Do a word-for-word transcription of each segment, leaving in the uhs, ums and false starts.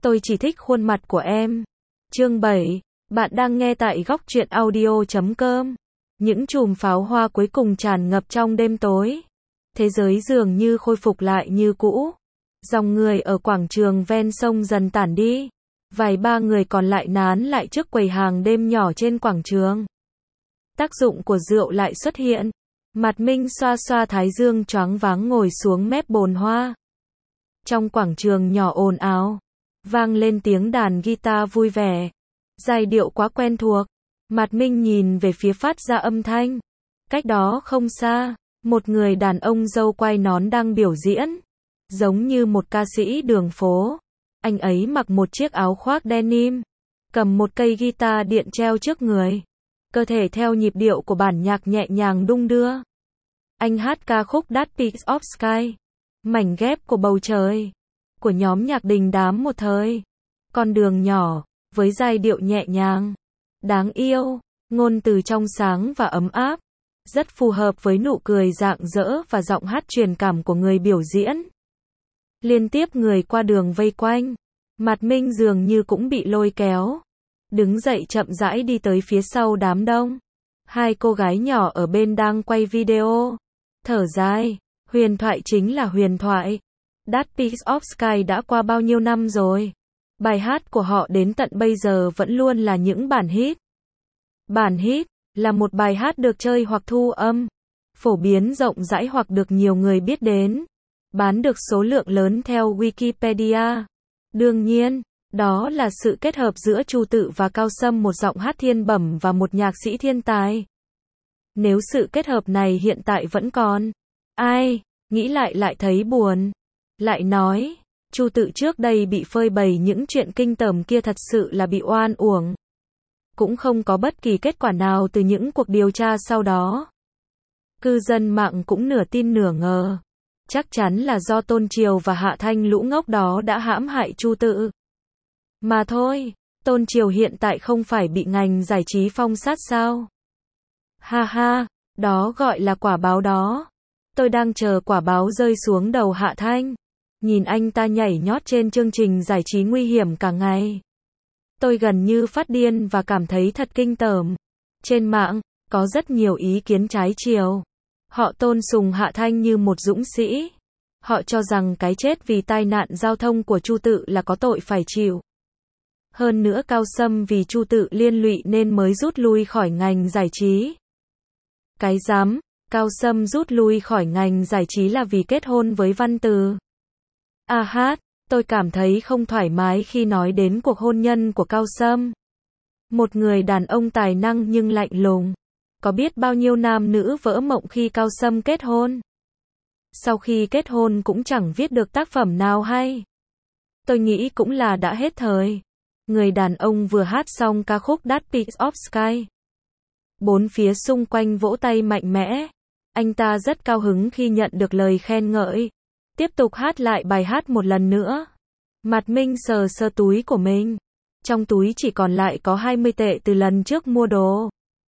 Tôi chỉ thích khuôn mặt của em. Chương bảy. Bạn đang nghe tại góc truyện audio chấm com. Những chùm pháo hoa cuối cùng tràn ngập trong đêm tối. Thế giới dường như khôi phục lại như cũ. Dòng người ở quảng trường ven sông dần tản đi. Vài ba người còn lại nán lại trước quầy hàng đêm nhỏ trên quảng trường. Tác dụng của rượu lại xuất hiện. Mạt Minh xoa xoa thái dương choáng váng ngồi xuống mép bồn hoa. Trong quảng trường nhỏ ồn ào, vang lên tiếng đàn guitar vui vẻ. Giai điệu quá quen thuộc. Mạt Minh nhìn về phía phát ra âm thanh. Cách đó không xa, một người đàn ông râu quai nón đang biểu diễn. Giống như một ca sĩ đường phố. Anh ấy mặc một chiếc áo khoác denim, cầm một cây guitar điện treo trước người. Cơ thể theo nhịp điệu của bản nhạc nhẹ nhàng đung đưa. Anh hát ca khúc That Piece of Sky, mảnh ghép của bầu trời, của nhóm nhạc đình đám một thời. Con đường nhỏ, với giai điệu nhẹ nhàng, đáng yêu, ngôn từ trong sáng và ấm áp, rất phù hợp với nụ cười rạng rỡ và giọng hát truyền cảm của người biểu diễn. Liên tiếp người qua đường vây quanh, Mạt Minh dường như cũng bị lôi kéo. Đứng dậy chậm rãi đi tới phía sau đám đông. Hai cô gái nhỏ ở bên đang quay video. Thở dài, huyền thoại chính là huyền thoại. That Piece of Sky đã qua bao nhiêu năm rồi. Bài hát của họ đến tận bây giờ vẫn luôn là những bản hit. Bản hit là một bài hát được chơi hoặc thu âm, phổ biến rộng rãi hoặc được nhiều người biết đến, bán được số lượng lớn theo Wikipedia. Đương nhiên, đó là sự kết hợp giữa Chu Tự và Cao Sâm, một giọng hát thiên bẩm và một nhạc sĩ thiên tài. Nếu sự kết hợp này hiện tại vẫn còn, ai, nghĩ lại lại thấy buồn. Lại nói, Chu Tự trước đây bị phơi bày những chuyện kinh tởm kia thật sự là bị oan uổng. Cũng không có bất kỳ kết quả nào từ những cuộc điều tra sau đó. Cư dân mạng cũng nửa tin nửa ngờ. Chắc chắn là do Tôn Triều và Hạ Thanh lũ ngốc đó đã hãm hại Chu Tự. Mà thôi, Tôn Triều hiện tại không phải bị ngành giải trí phong sát sao? Ha ha, đó gọi là quả báo đó. Tôi đang chờ quả báo rơi xuống đầu Hạ Thanh. Nhìn anh ta nhảy nhót trên chương trình giải trí nguy hiểm cả ngày. Tôi gần như phát điên và cảm thấy thật kinh tởm. Trên mạng, có rất nhiều ý kiến trái chiều. Họ tôn sùng Hạ Thanh như một dũng sĩ. Họ cho rằng cái chết vì tai nạn giao thông của Chu Tự là có tội phải chịu. Hơn nữa Cao Sâm vì Chu Tự liên lụy nên mới rút lui khỏi ngành giải trí. Cái dám, Cao Sâm rút lui khỏi ngành giải trí là vì kết hôn với Văn Từ. À hát, tôi cảm thấy không thoải mái khi nói đến cuộc hôn nhân của Cao Sâm. Một người đàn ông tài năng nhưng lạnh lùng. Có biết bao nhiêu nam nữ vỡ mộng khi Cao Sâm kết hôn. Sau khi kết hôn cũng chẳng viết được tác phẩm nào hay. Tôi nghĩ cũng là đã hết thời. Người đàn ông vừa hát xong ca khúc That Piece of Sky. Bốn phía xung quanh vỗ tay mạnh mẽ. Anh ta rất cao hứng khi nhận được lời khen ngợi. Tiếp tục hát lại bài hát một lần nữa. Mạt Minh sờ sờ túi của mình. Trong túi chỉ còn lại có hai mươi tệ từ lần trước mua đồ.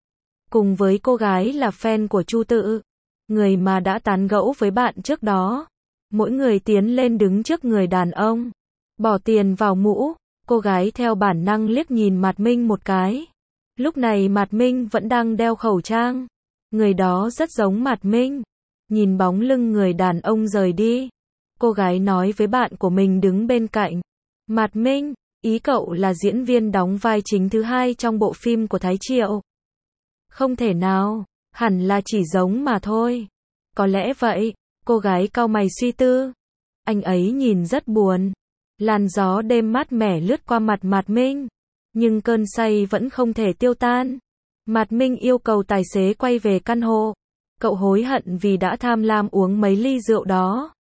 Cùng với cô gái là fan của Chu Tự, người mà đã tán gẫu với bạn trước đó. Mỗi người tiến lên đứng trước người đàn ông, bỏ tiền vào mũ. Cô gái theo bản năng liếc nhìn Mạt Minh một cái. Lúc này Mạt Minh vẫn đang đeo khẩu trang. Người đó rất giống Mạt Minh. Nhìn bóng lưng người đàn ông rời đi, cô gái nói với bạn của mình đứng bên cạnh. Mạt Minh, ý cậu là diễn viên đóng vai chính thứ hai trong bộ phim của Thái Triệu. Không thể nào, hẳn là chỉ giống mà thôi. Có lẽ vậy, cô gái cau mày suy tư. Anh ấy nhìn rất buồn. Làn gió đêm mát mẻ lướt qua mặt Mạt Minh. Nhưng cơn say vẫn không thể tiêu tan. Mạt Minh yêu cầu tài xế quay về căn hộ. Cậu hối hận vì đã tham lam uống mấy ly rượu đó.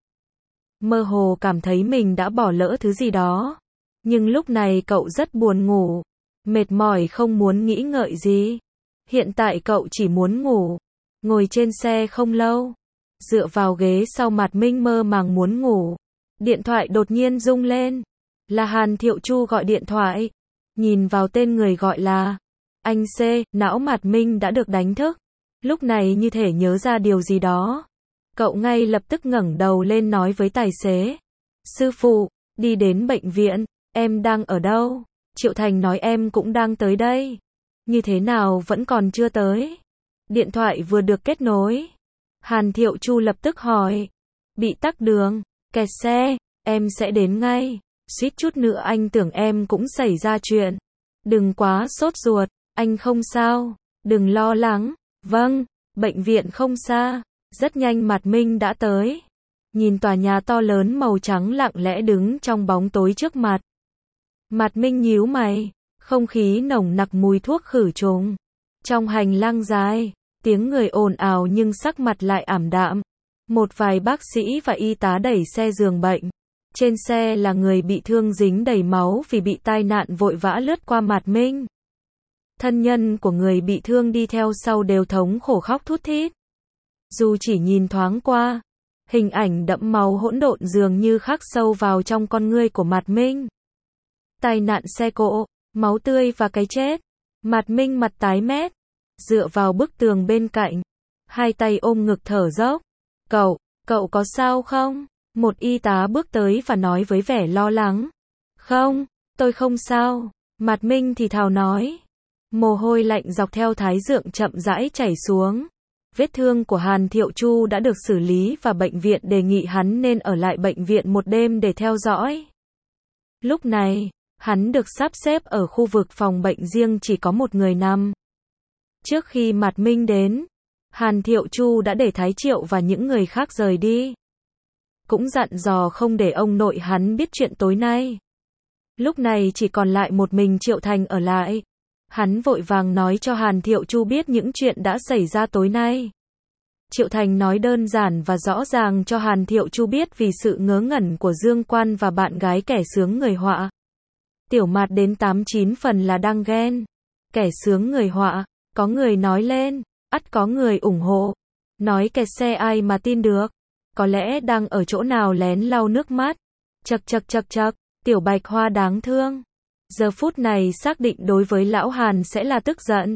Mơ hồ cảm thấy mình đã bỏ lỡ thứ gì đó. Nhưng lúc này cậu rất buồn ngủ. Mệt mỏi không muốn nghĩ ngợi gì. Hiện tại cậu chỉ muốn ngủ. Ngồi trên xe không lâu. Dựa vào ghế sau Mạt Minh mơ màng muốn ngủ. Điện thoại đột nhiên rung lên. Là Hàn Thiệu Chu gọi điện thoại. Nhìn vào tên người gọi là anh C, não Mạt Minh đã được đánh thức. Lúc này như thể nhớ ra điều gì đó. Cậu ngay lập tức ngẩng đầu lên nói với tài xế. Sư phụ, đi đến bệnh viện. em đang ở đâu? Triệu Thành nói em cũng đang tới đây. Như thế nào vẫn còn chưa tới? Điện thoại vừa được kết nối. Hàn Thiệu Chu lập tức hỏi. Bị tắc đường, kẹt xe, em sẽ đến ngay. Suýt chút nữa anh tưởng em cũng xảy ra chuyện. Đừng quá sốt ruột, anh không sao, đừng lo lắng. Vâng, bệnh viện không xa. Rất nhanh Mạt Minh đã tới. Nhìn tòa nhà to lớn màu trắng lặng lẽ đứng trong bóng tối trước mặt. Mạt Minh nhíu mày, không khí nồng nặc mùi thuốc khử trùng. Trong hành lang dài, tiếng người ồn ào nhưng sắc mặt lại ảm đạm. Một vài bác sĩ và y tá đẩy xe giường bệnh. Trên xe là người bị thương dính đầy máu vì bị tai nạn vội vã lướt qua Mạt Minh. Thân nhân của người bị thương đi theo sau đều thống khổ khóc thút thít. Dù chỉ nhìn thoáng qua, hình ảnh đẫm máu hỗn độn dường như khắc sâu vào trong con ngươi của Mạt Minh. Tai nạn xe cộ, máu tươi và cái chết. Mạt Minh mặt tái mét, dựa vào bức tường bên cạnh, hai tay ôm ngực thở dốc. Cậu, cậu có sao không? Một y tá bước tới và nói với vẻ lo lắng. Không, tôi không sao. Mạt Minh thì thào nói. Mồ hôi lạnh dọc theo thái dương chậm rãi chảy xuống. Vết thương của Hàn Thiệu Chu đã được xử lý và bệnh viện đề nghị hắn nên ở lại bệnh viện một đêm để theo dõi. Lúc này, hắn được sắp xếp ở khu vực phòng bệnh riêng chỉ có một người nằm. Trước khi Mạt Minh đến, Hàn Thiệu Chu đã để Thái Triệu và những người khác rời đi. Cũng dặn dò không để ông nội hắn biết chuyện tối nay. Lúc này chỉ còn lại một mình Triệu Thành ở lại. Hắn vội vàng nói cho Hàn Thiệu Chu biết những chuyện đã xảy ra tối nay. Triệu Thành nói đơn giản và rõ ràng cho Hàn Thiệu Chu biết vì sự ngớ ngẩn của Dương Quan và bạn gái kẻ sướng người họa. Tiểu Mạt đến tám chín phần là đang ghen. Kẻ sướng người họa, có người nói lên, ắt có người ủng hộ. Nói kẹt xe ai mà tin được. Có lẽ đang ở chỗ nào lén lau nước mắt. Chậc chậc chậc chậc, Tiểu Bạch Hoa đáng thương. Giờ phút này xác định đối với lão Hàn sẽ là tức giận.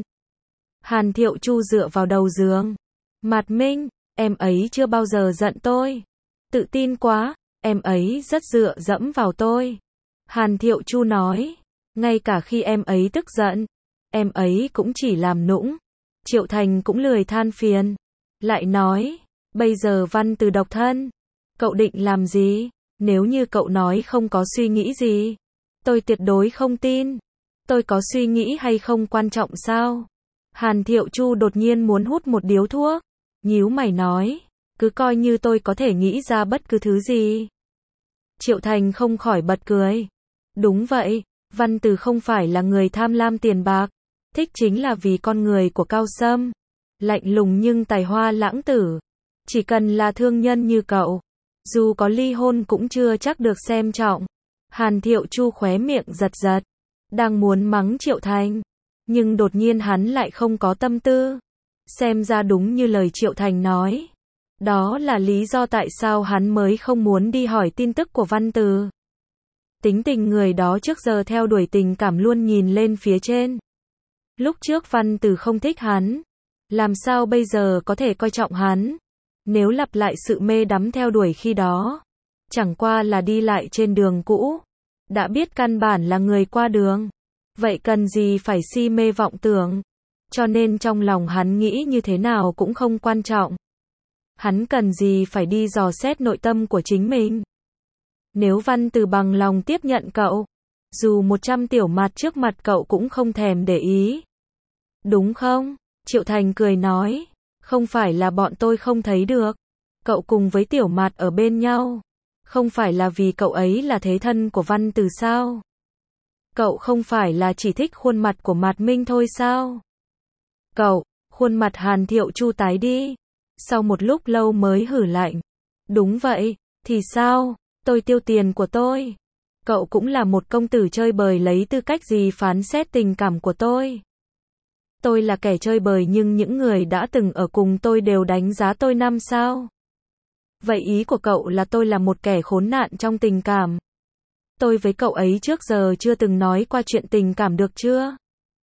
Hàn Thiệu Chu dựa vào đầu giường. Mạt Minh, em ấy chưa bao giờ giận tôi. Tự tin quá, em ấy rất dựa dẫm vào tôi. Hàn Thiệu Chu nói, ngay cả khi em ấy tức giận, em ấy cũng chỉ làm nũng. Triệu Thành cũng lười than phiền. Lại nói, bây giờ Văn Từ độc thân. Cậu định làm gì? Nếu như cậu nói không có suy nghĩ gì, tôi tuyệt đối không tin. Tôi có suy nghĩ hay không quan trọng sao? Hàn Thiệu Chu đột nhiên muốn hút một điếu thuốc. Nhíu mày nói, cứ coi như tôi có thể nghĩ ra bất cứ thứ gì. Triệu Thành không khỏi bật cười. Đúng vậy, Văn Từ không phải là người tham lam tiền bạc. Thích chính là vì con người của Cao Sâm. Lạnh lùng nhưng tài hoa lãng tử. Chỉ cần là thương nhân như cậu, dù có ly hôn cũng chưa chắc được xem trọng. Hàn Thiệu Chu khóe miệng giật giật, đang muốn mắng Triệu Thành, nhưng đột nhiên hắn lại không có tâm tư. Xem ra đúng như lời Triệu Thành nói. Đó là lý do tại sao hắn mới không muốn đi hỏi tin tức của Văn Từ. Tính tình người đó trước giờ theo đuổi tình cảm luôn nhìn lên phía trên. Lúc trước Văn Từ không thích hắn, làm sao bây giờ có thể coi trọng hắn? Nếu lặp lại sự mê đắm theo đuổi khi đó, chẳng qua là đi lại trên đường cũ, đã biết căn bản là người qua đường, vậy cần gì phải si mê vọng tưởng? Cho nên trong lòng hắn nghĩ như thế nào cũng không quan trọng. Hắn cần gì phải đi dò xét nội tâm của chính mình? Nếu Văn Từ bằng lòng tiếp nhận cậu, dù một trăm tiểu mặt trước mặt cậu cũng không thèm để ý. Đúng không? Triệu Thành cười nói, không phải là bọn tôi không thấy được. Cậu cùng với tiểu mặt ở bên nhau, không phải là vì cậu ấy là thế thân của Văn Từ sao? Cậu không phải là chỉ thích khuôn mặt của Mạt Minh thôi sao? Cậu, khuôn mặt Hàn Thiệu Chu tái đi. Sau một lúc lâu mới hử lạnh. Đúng vậy, thì sao? Tôi tiêu tiền của tôi. Cậu cũng là một công tử chơi bời, lấy tư cách gì phán xét tình cảm của tôi? Tôi là kẻ chơi bời nhưng những người đã từng ở cùng tôi đều đánh giá tôi năm sao? Vậy ý của cậu là tôi là một kẻ khốn nạn trong tình cảm? Tôi với cậu ấy trước giờ chưa từng nói qua chuyện tình cảm được chưa?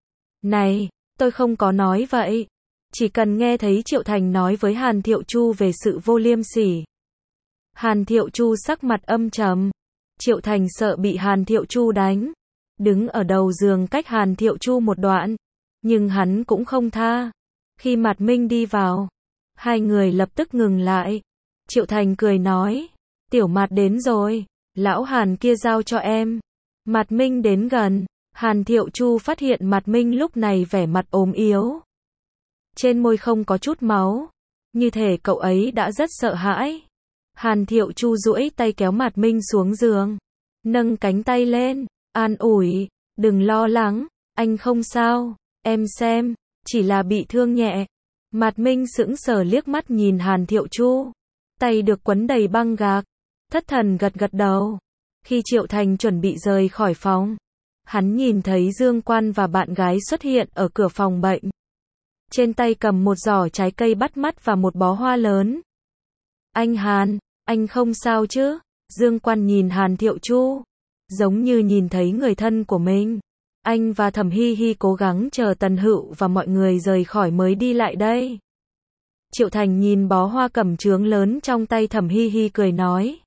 Này, tôi không có nói vậy. Chỉ cần nghe thấy Triệu Thành nói với Hàn Thiệu Chu về sự vô liêm sỉ. Hàn Thiệu Chu sắc mặt âm trầm. Triệu Thành sợ bị Hàn Thiệu Chu đánh, đứng ở đầu giường cách Hàn Thiệu Chu một đoạn, nhưng hắn cũng không tha. Khi Mạt Minh đi vào, hai người lập tức ngừng lại. Triệu Thành cười nói, tiểu Mạt đến rồi, lão Hàn kia giao cho em. Mạt Minh đến gần, Hàn Thiệu Chu phát hiện Mạt Minh lúc này vẻ mặt ốm yếu. Trên môi không có chút máu, như thể cậu ấy đã rất sợ hãi. Hàn Thiệu Chu duỗi tay kéo Mạt Minh xuống giường, nâng cánh tay lên, an ủi, đừng lo lắng, anh không sao, em xem, chỉ là bị thương nhẹ. Mạt Minh sững sờ liếc mắt nhìn Hàn Thiệu Chu, tay được quấn đầy băng gạc, thất thần gật gật đầu. Khi Triệu Thành chuẩn bị rời khỏi phòng, hắn nhìn thấy Dương Quan và bạn gái xuất hiện ở cửa phòng bệnh. Trên tay cầm một giỏ trái cây bắt mắt và một bó hoa lớn. Anh Hàn, anh không sao chứ? Dương Quan nhìn Hàn Thiệu Chu, giống như nhìn thấy người thân của mình. Anh và Thẩm Hi Hi cố gắng chờ Tần Hựu và mọi người rời khỏi mới đi lại đây. Triệu Thành nhìn bó hoa cẩm chướng lớn trong tay Thẩm Hi Hi cười nói.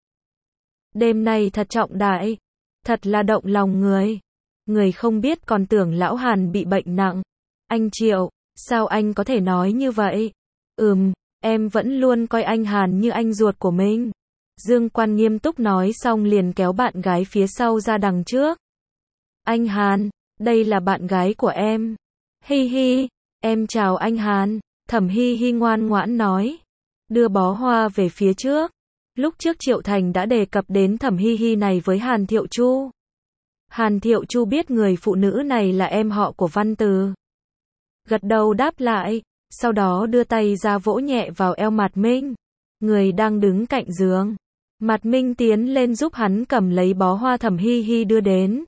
Đêm nay thật trọng đại, thật là động lòng người. Người không biết còn tưởng lão Hàn bị bệnh nặng. Anh Triệu, sao anh có thể nói như vậy? Ừm, em vẫn luôn coi anh Hàn như anh ruột của mình. Dương Quan nghiêm túc nói xong liền kéo bạn gái phía sau ra đằng trước. Anh Hàn, đây là bạn gái của em. Hi Hi, em chào anh Hàn. Thẩm Hi Hi ngoan ngoãn nói, đưa bó hoa về phía trước. Lúc trước Triệu Thành đã đề cập đến Thẩm Hi Hi này với Hàn Thiệu Chu. Hàn Thiệu Chu biết người phụ nữ này là em họ của Văn Từ. Gật đầu đáp lại, sau đó đưa tay ra vỗ nhẹ vào eo Mạt Minh, người đang đứng cạnh giường. Mạt Minh tiến lên giúp hắn cầm lấy bó hoa Thẩm Hi Hi đưa đến.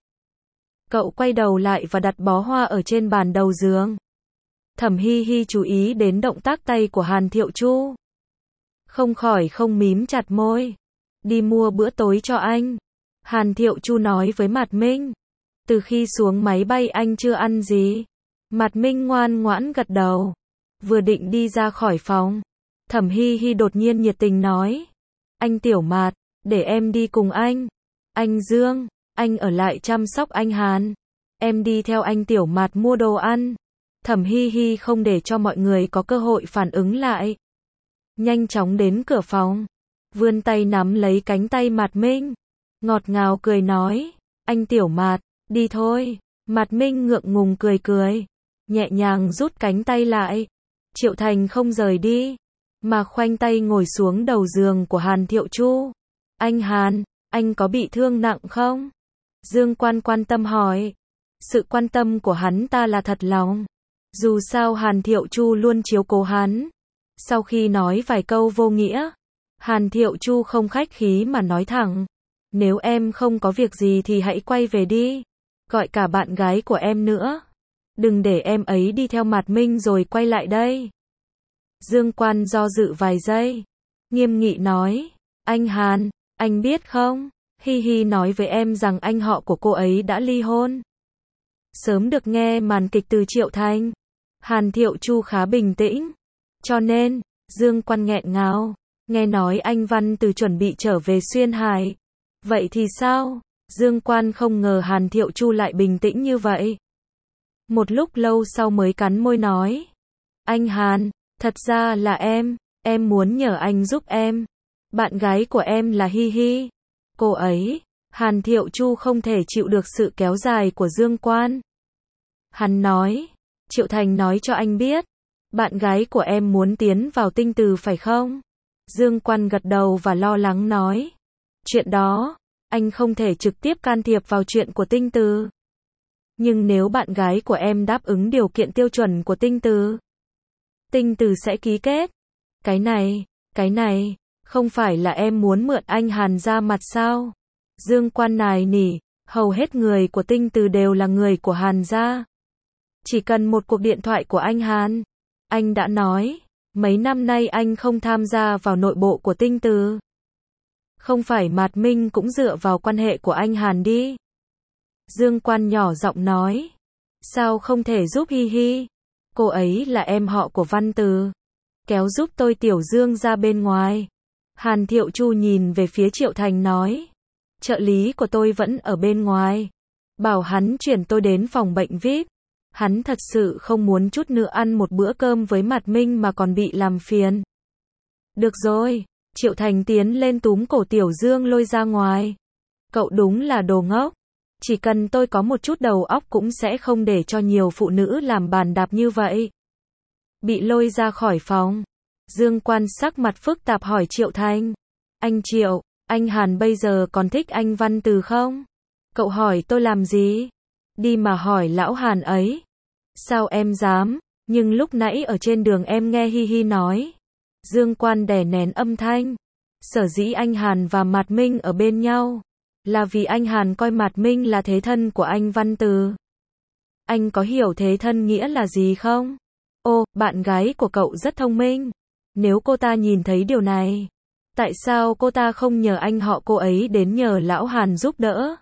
Cậu quay đầu lại và đặt bó hoa ở trên bàn đầu giường. Thẩm Hi Hi chú ý đến động tác tay của Hàn Thiệu Chu, không khỏi không mím chặt môi. Đi mua bữa tối cho anh. Hàn Thiệu Chu nói với Mạt Minh. Từ khi xuống máy bay anh chưa ăn gì. Mạt Minh ngoan ngoãn gật đầu. Vừa định đi ra khỏi phòng, Thẩm Hi Hi đột nhiên nhiệt tình nói. Anh Tiểu Mạt, để em đi cùng anh. Anh Dương, anh ở lại chăm sóc anh Hàn. Em đi theo anh Tiểu Mạt mua đồ ăn. Thẩm Hi Hi không để cho mọi người có cơ hội phản ứng lại. Nhanh chóng đến cửa phòng, vươn tay nắm lấy cánh tay Mạt Minh, ngọt ngào cười nói, anh Tiểu Mạt, đi thôi. Mạt Minh ngượng ngùng cười cười, nhẹ nhàng rút cánh tay lại. Triệu Thành không rời đi, mà khoanh tay ngồi xuống đầu giường của Hàn Thiệu Chu. Anh Hàn, anh có bị thương nặng không? Dương Quan quan tâm hỏi. Sự quan tâm của hắn ta là thật lòng. Dù sao Hàn Thiệu Chu luôn chiếu cố hắn. Sau khi nói vài câu vô nghĩa, Hàn Thiệu Chu không khách khí mà nói thẳng. Nếu em không có việc gì thì hãy quay về đi. Gọi cả bạn gái của em nữa. Đừng để em ấy đi theo Mạt Minh rồi quay lại đây. Dương Quan do dự vài giây, nghiêm nghị nói. Anh Hàn, anh biết không? Hi Hi nói với em rằng anh họ của cô ấy đã ly hôn. Sớm được nghe màn kịch từ Triệu Thành. Hàn Thiệu Chu khá bình tĩnh. Cho nên, Dương Quan nghẹn ngào, nghe nói anh Văn Từ chuẩn bị trở về Xuyên Hải. Vậy thì sao? Dương Quan không ngờ Hàn Thiệu Chu lại bình tĩnh như vậy. Một lúc lâu sau mới cắn môi nói. Anh Hàn, thật ra là em, em muốn nhờ anh giúp em. Bạn gái của em là Hi Hi. Cô ấy, Hàn Thiệu Chu không thể chịu được sự kéo dài của Dương Quan. Hắn nói, Triệu Thành nói cho anh biết. Bạn gái của em muốn tiến vào Tinh Từ phải không? Dương Quan gật đầu và lo lắng nói. Chuyện đó, anh không thể trực tiếp can thiệp vào chuyện của Tinh Từ. Nhưng nếu bạn gái của em đáp ứng điều kiện tiêu chuẩn của Tinh Từ, Tinh Từ sẽ ký kết. Cái này, cái này, không phải là em muốn mượn anh Hàn ra mặt sao? Dương Quan nài nỉ, hầu hết người của Tinh Từ đều là người của Hàn gia. Chỉ cần một cuộc điện thoại của anh Hàn. Anh đã nói, mấy năm nay anh không tham gia vào nội bộ của Tinh Từ. Không phải Mạt Minh cũng dựa vào quan hệ của anh Hàn đi. Dương Quan nhỏ giọng nói. Sao không thể giúp Hi Hi? Cô ấy là em họ của Văn Từ. Kéo giúp tôi Tiểu Dương ra bên ngoài. Hàn Thiệu Chu nhìn về phía Triệu Thành nói. Trợ lý của tôi vẫn ở bên ngoài. Bảo hắn chuyển tôi đến phòng bệnh vi ai pi. Hắn thật sự không muốn chút nữa ăn một bữa cơm với Mạt Minh mà còn bị làm phiền. Được rồi. Triệu Thành tiến lên túm cổ Tiểu Dương lôi ra ngoài. Cậu đúng là đồ ngốc. Chỉ cần tôi có một chút đầu óc cũng sẽ không để cho nhiều phụ nữ làm bàn đạp như vậy. Bị lôi ra khỏi phòng. Dương Quan sắc mặt phức tạp hỏi Triệu Thành. Anh Triệu, anh Hàn bây giờ còn thích anh Văn Từ không? Cậu hỏi tôi làm gì? Đi mà hỏi lão Hàn ấy. Sao em dám? Nhưng lúc nãy ở trên đường em nghe Hi Hi nói. Dương Quan đè nén âm thanh. Sở dĩ anh Hàn và Mạt Minh ở bên nhau là vì anh Hàn coi Mạt Minh là thế thân của anh Văn Từ. Anh có hiểu thế thân nghĩa là gì không? Ô, bạn gái của cậu rất thông minh. Nếu cô ta nhìn thấy điều này, tại sao cô ta không nhờ anh họ cô ấy đến nhờ lão Hàn giúp đỡ?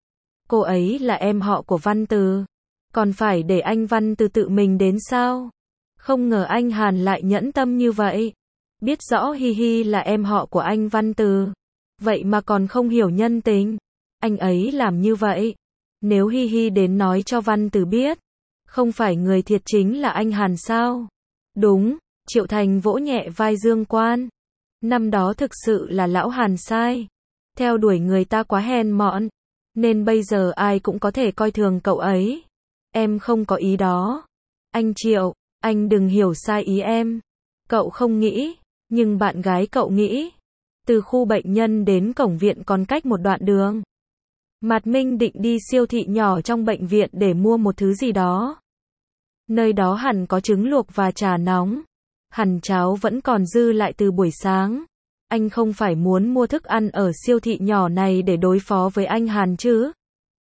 Cô ấy là em họ của Văn Từ, còn phải để anh Văn Từ tự mình đến sao? Không ngờ anh Hàn lại nhẫn tâm như vậy. Biết rõ Hi Hi là em họ của anh Văn Từ, vậy mà còn không hiểu nhân tình. Anh ấy làm như vậy. Nếu Hi Hi đến nói cho Văn Từ biết, không phải người thiệt chính là anh Hàn sao? Đúng, Triệu Thành vỗ nhẹ vai Dương Quan. Năm đó thực sự là lão Hàn sai. Theo đuổi người ta quá hèn mọn, nên bây giờ ai cũng có thể coi thường cậu ấy. Em không có ý đó. Anh Triệu, anh đừng hiểu sai ý em. Cậu không nghĩ, nhưng bạn gái cậu nghĩ. Từ khu bệnh nhân đến cổng viện còn cách một đoạn đường. Mạt Minh định đi siêu thị nhỏ trong bệnh viện để mua một thứ gì đó. Nơi đó hẳn có trứng luộc và trà nóng. Hẳn cháo vẫn còn dư lại từ buổi sáng. Anh không phải muốn mua thức ăn ở siêu thị nhỏ này để đối phó với anh Hàn chứ?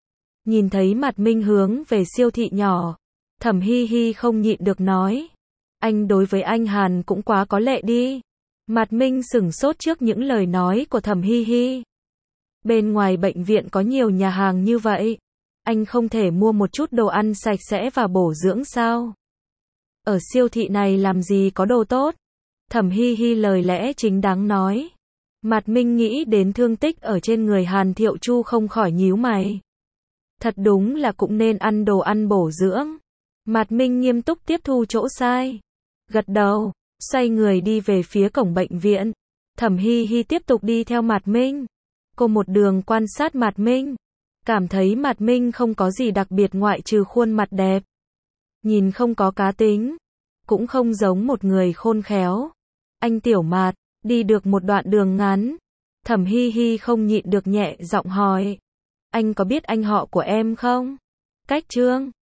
Nhìn thấy Mạt Minh hướng về siêu thị nhỏ, Thẩm Hi Hi không nhịn được nói. Anh đối với anh Hàn cũng quá có lệ đi. Mạt Minh sửng sốt trước những lời nói của Thẩm Hi Hi. Bên ngoài bệnh viện có nhiều nhà hàng như vậy. Anh không thể mua một chút đồ ăn sạch sẽ và bổ dưỡng sao? Ở siêu thị này làm gì có đồ tốt? Thẩm Hi Hi lời lẽ chính đáng nói. Mạt Minh nghĩ đến thương tích ở trên người Hàn Thiệu Chu không khỏi nhíu mày. Thật đúng là cũng nên ăn đồ ăn bổ dưỡng. Mạt Minh nghiêm túc tiếp thu chỗ sai. Gật đầu, xoay người đi về phía cổng bệnh viện. Thẩm Hi Hi tiếp tục đi theo Mạt Minh. Cô một đường quan sát Mạt Minh. Cảm thấy Mạt Minh không có gì đặc biệt ngoại trừ khuôn mặt đẹp. Nhìn không có cá tính. Cũng không giống một người khôn khéo. Anh Tiểu Mạt, đi được một đoạn đường ngắn. Thẩm Hi Hi không nhịn được nhẹ giọng hỏi. Anh có biết anh họ của em không? Cách Trương.